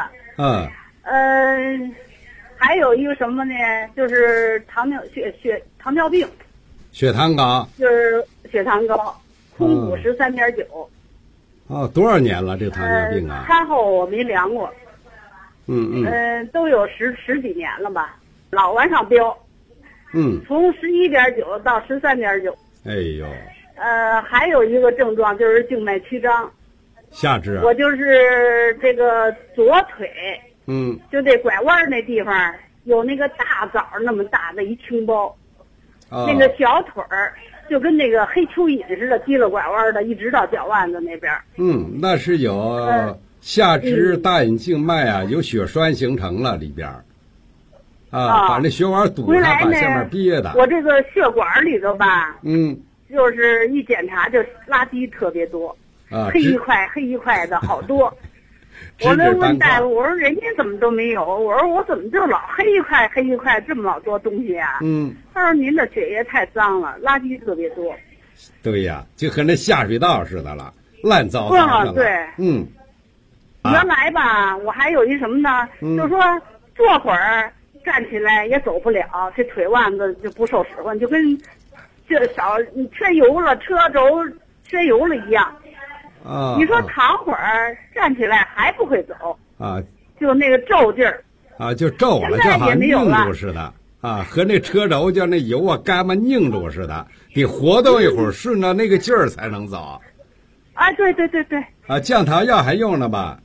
还有一个什么呢？就是糖尿病， 血糖高， 就是血糖高，空腹13.9。 多少年了这糖尿病啊？ 餐后我没量过。都有十几年了吧，老往上飙。从11.9到13.9。 哎呦。 还有一个症状就是静脉曲张。 下肢。 我就是这个左腿。就这拐弯那地方有那个大枣那么大的一青包，那个小腿儿就跟那个黑蚯蚓似的，提了拐弯的，一直到脚腕子那边。 那是有下肢大隐静脉啊，有血栓形成了里边。把那血管堵上，把下面憋的。 我这个血管里头吧，就是一检查就垃圾特别多，黑一块的好多。我就问大夫，我说人家怎么都没有？我说我怎么就老黑一块这么老多东西啊？他说您的血液太脏了，垃圾特别多。 对呀，就和那下水道似的了，乱糟糟的了。 对。原来吧，我还有一什么呢？就说坐会儿站起来也走不了，这腿腕子就不受使唤，就跟这缺油了，车轴缺油了一样。你说躺会儿站起来还不会走就那个皱劲儿就皱了，就好像拧住似的和那车轴叫那油干巴拧住似的，得活动一会儿，顺着那个劲儿才能走。 对。 降糖药还用了吧？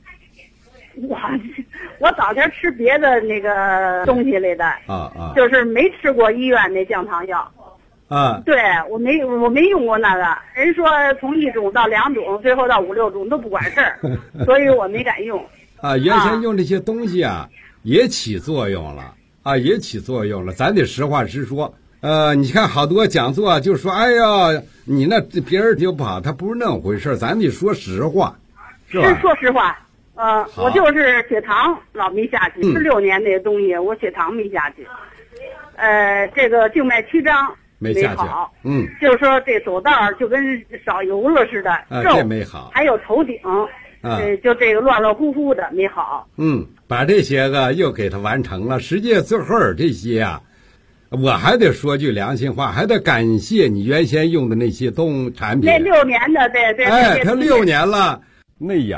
我早前吃别的那个东西来的就是没吃过医院那降糖药。对，我没用过那个，人说从1种到2种，最后到5、6种都不管事儿，所以我没敢用。 原先用这些东西也起作用了也起作用了。咱得实话实说。你看好多讲座就说，哎呀，你那别人就不好，他不是那么回事，咱得说实话，是吧？ 是说实话。我就是血糖老没下去，16年那个东西，我血糖没下去。这个静脉曲张。没好，就是说这走道就跟少油了似的， 这没好。 还有头顶，就这个乱乱乎乎的没好。 把这些个又给它完成了。实际最后这些我还得说句良心话，还得感谢你原先用的那些产品。 那6年的，对。 它6年了，那样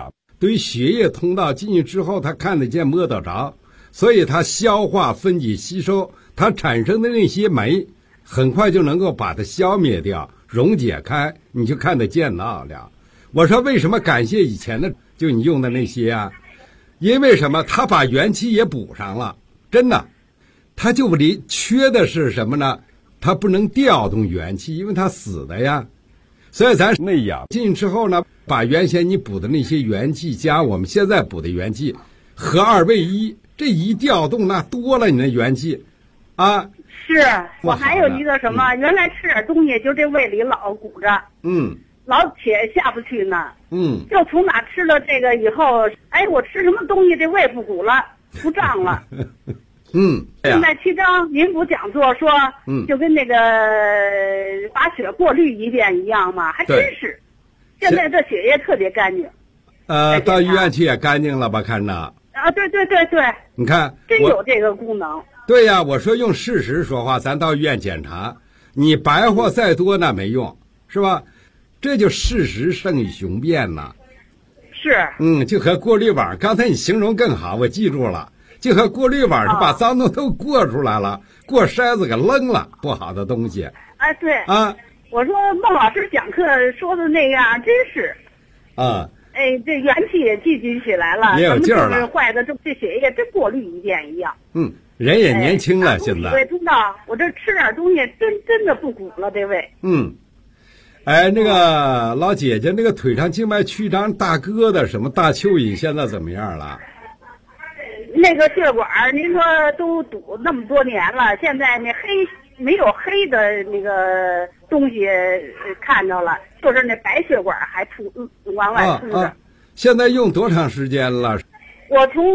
对于血液通道进去之后，它看得见摸得着，所以它消化分解吸收，它产生的那些酶很快就能够把它消灭掉，溶解开，你就看得见了。我说为什么感谢以前的就你用的那些啊？因为什么？他把元气也补上了，真的。他就缺的是什么呢？他不能调动元气，因为他死的呀。所以咱内养进去之后呢，把原先你补的那些元气加我们现在补的元气合二为一，这一调动那多了你的元气啊。 是我还有一个什么，原来吃点东西就这胃里老鼓着，老且下不去呢，就从哪吃了这个以后，哎，我吃什么东西这胃不鼓了，不胀了。现在7章您不讲座说，就跟那个把血过滤一遍一样嘛，还真是。现在这血液特别干净。 到医院去也干净了吧？看着。 啊，对。 你看， 真有这个功能。 对呀，我说用事实说话，咱到医院检查，你白话再多那没用，是吧？这就事实胜于雄辩呐。 是。 就和过滤网，刚才你形容更好，我记住了。就和过滤网是把脏东都过出来了，过筛子给扔了不好的东西。 哎，对啊，我说孟老师讲课说的那样真是。哎，这元气也聚集起来了， 也有劲儿了。 是坏的，这血液真过滤一遍一样。 人也年轻了，现在。 对，真的，我这吃点东西真的不鼓了，这胃。 哎，那个老姐姐，那个腿上静脉曲张大疙瘩什么大蚯蚓，现在怎么样了？ 那个血管您说都堵那么多年了，现在那没有黑的那个东西看着了，就是那白血管还往外凸着。 现在用多长时间了？ 我从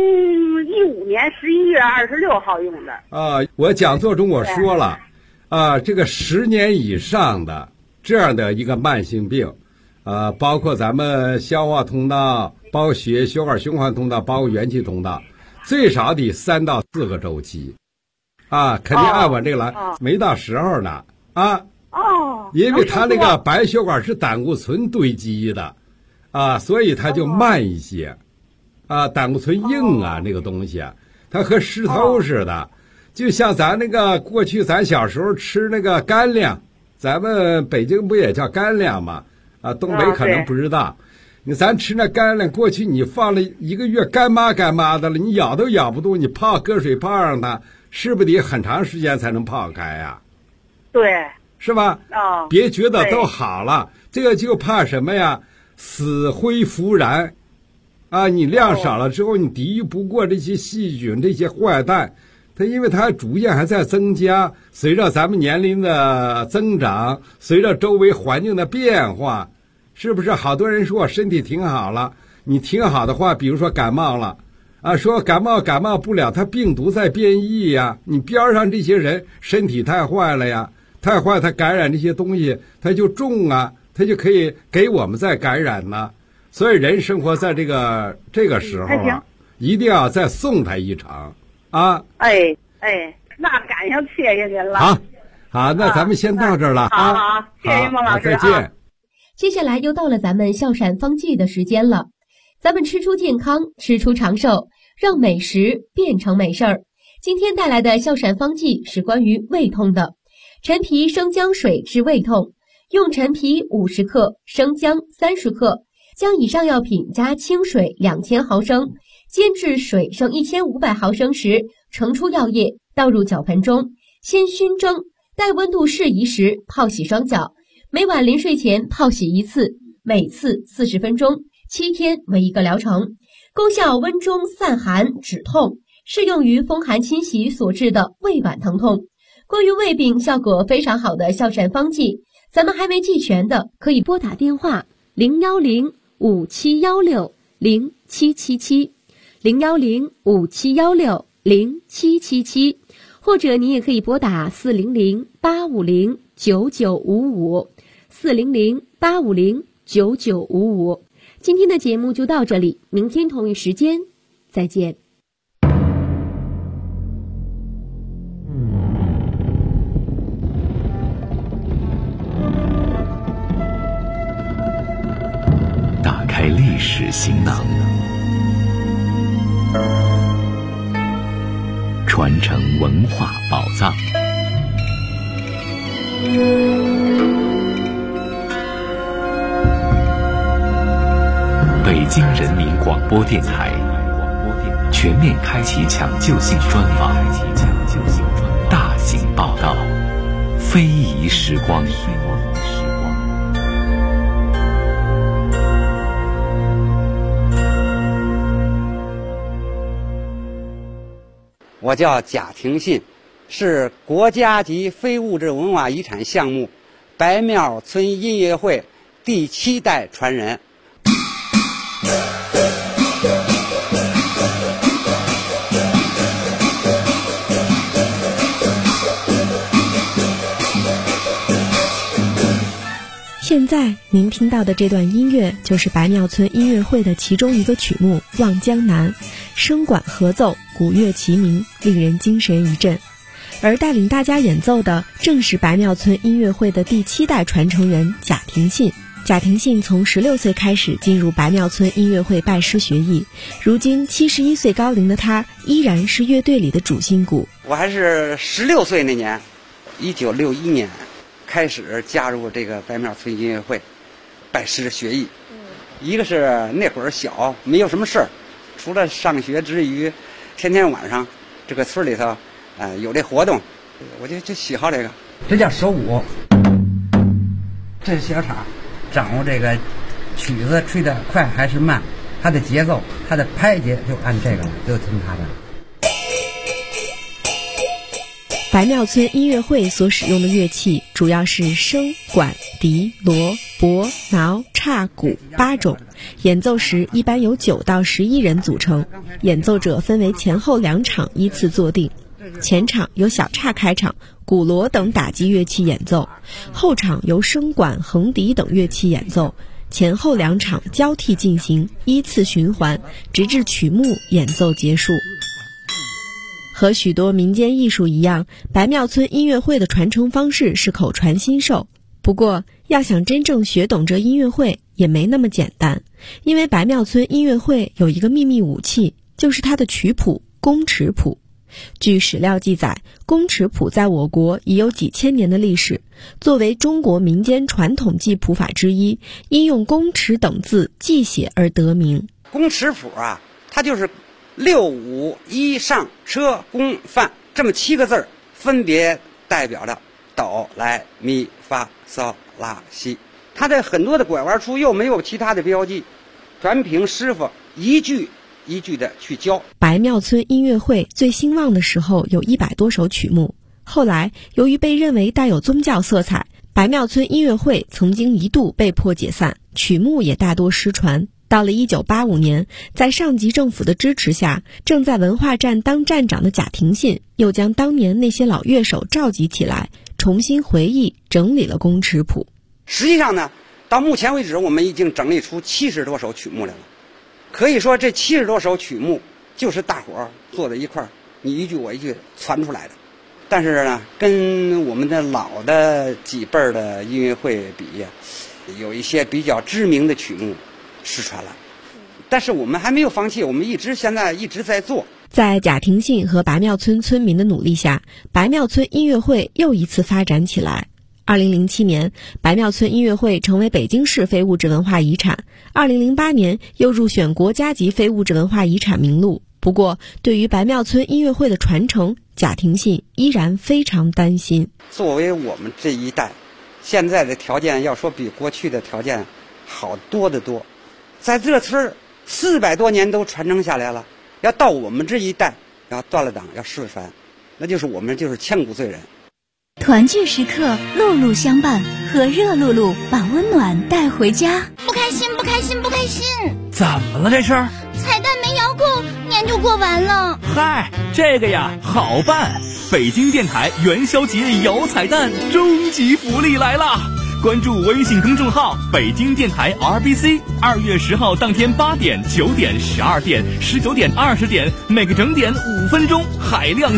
15年11月26号用的。 我讲座中我说了，这个10年以上的这样的一个慢性病，包括咱们消化通道，包括血液血管循环通道，包括元气通道。最少得3到4个周期，肯定按我这个来，没到时候呢，因为它那个白血管是胆固醇堆积的，所以它就慢一些，胆固醇硬那个东西，它和石头似的，就像咱那个过去咱小时候吃那个干粮，咱们北京不也叫干粮吗？东北可能不知道。咱吃那干粮，过去你放了1个月干麻的了，你咬都咬不动，你搁水泡上它，是不是得很长时间才能泡开呀？ 对， 是吧？别觉得都好了，这个就怕什么呀？死灰复燃，你量少了之后，你抵御不过这些细菌、这些坏蛋，它因为它逐渐还在增加，随着咱们年龄的增长，随着周围环境的变化。是不是好多人说我身体挺好了？你挺好的话，比如说感冒了，说感冒不了，它病毒在变异呀。你边上这些人身体太坏了呀，太坏，他感染这些东西，他就重他就可以给我们再感染呢。所以人生活在这个时候一定要再送他一程那感谢谢您了。 好，那咱们先到这儿了好，谢谢孟老师， 再见。 接下来又到了咱们笑闪方剂的时间了，咱们吃出健康，吃出长寿，让美食变成美事儿。今天带来的笑闪方剂是关于胃痛的，陈皮生姜水治胃痛，用陈皮50克，生姜30克，将以上药品加清水2000毫升，煎至水剩1500毫升时，盛出药液，倒入脚盆中，先熏蒸，待温度适宜时泡洗双脚。每晚临睡前泡洗1次，每次40分钟，7天为一个疗程。功效温中散寒止痛，适用于风寒侵袭所致的胃脘疼痛。关于胃病效果非常好的笑闪方剂，咱们还没记全的，可以拨打电话010-5716-0777 010-5716-0777，或者你也可以拨打400-850-9955 400-850-9955。今天的节目就到这里，明天同一时间再见。 打开历史行囊， 城文化宝藏。北京人民广播电台全面开启抢救性专访，大型报道，非遗时光。 我叫贾廷信，是国家级非物质文化遗产项目白庙村音乐会第7代传人。 现在您听到的这段音乐就是白庙村音乐会的其中一个曲目《望江南》，声管合奏，鼓乐齐鸣，令人精神一振。而带领大家演奏的正是白庙村音乐会的第7代传承人贾廷信。贾廷信从16岁开始进入白庙村音乐会拜师学艺，如今71岁高龄的他依然是乐队里的主心骨。 我还是16岁那年，1961年开始加入这个白庙村音乐会，拜师学艺。一个是那会儿小，没有什么事儿，除了上学之余，天天晚上这个村里头，有这活动，我就喜好这个。这叫手舞，这是小场，掌握这个曲子吹得快还是慢，它的节奏，它的拍节就按这个，就听它的。 白庙村音乐会所使用的乐器主要是笙、管、笛、锣、钹、挠、叉、鼓8种，演奏时一般由9到11人组成，演奏者分为前后2场依次坐定，前场由小叉开场，鼓锣等打击乐器演奏，后场由笙管、横笛等乐器演奏，前后2场交替进行，依次循环，直至曲目演奏结束。和许多民间艺术一样，白庙村音乐会的传承方式是口传心授。不过，要想真正学懂这音乐会也没那么简单，因为白庙村音乐会有一个秘密武器，就是它的曲谱宫尺谱。据史料记载，宫尺谱在我国已有几千年的历史，作为中国民间传统记谱法之一，因用宫尺等字记写而得名。 宫尺谱啊，它就是6、5、1上车宫范这么7个字儿，分别代表着哆来咪发嗦拉西。它的很多的拐弯处又没有其他的标记，全凭师傅一句一句的去教。 白庙村音乐会最兴旺的时候有100多首曲目，后来由于被认为带有宗教色彩，白庙村音乐会曾经一度被迫解散，曲目也大多失传。到了1985年，在上级政府的支持下，正在文化站当站长的贾廷信又将当年那些老乐手召集起来，重新回忆整理了宫尺谱。 实际上呢，到目前为止我们已经整理出70多首曲目来了。可以说这70多首曲目就是大伙儿坐在一块儿，你一句我一句传出来的。但是呢，跟我们的老的几辈儿的音乐会比，有一些比较知名的曲目失传了，但是我们还没有放弃，我们现在一直在做。 在贾廷信和白庙村村民的努力下，白庙村音乐会又一次发展起来。2007年，白庙村音乐会成为北京市非物质文化遗产，2008年又入选国家级非物质文化遗产名录。不过，对于白庙村音乐会的传承，贾廷信依然非常担心。 作为我们这一代，现在的条件要说比过去的条件好多得多。在这村400多年都传承下来了，要到我们这一代要断了档要失传，那就是我们就是千古罪人。 团聚时刻，路路相伴，和热露露把温暖带回家。 不开心，不开心，不开心！ 怎么了这是？ 彩蛋没摇够，年就过完了。 嗨，这个呀好办，北京电台元宵节摇彩蛋终极福利来了！关注微信公众号北京电台 RBC，2月10号当天8点、9点、12点、19点、20点，每个整点5分钟，海量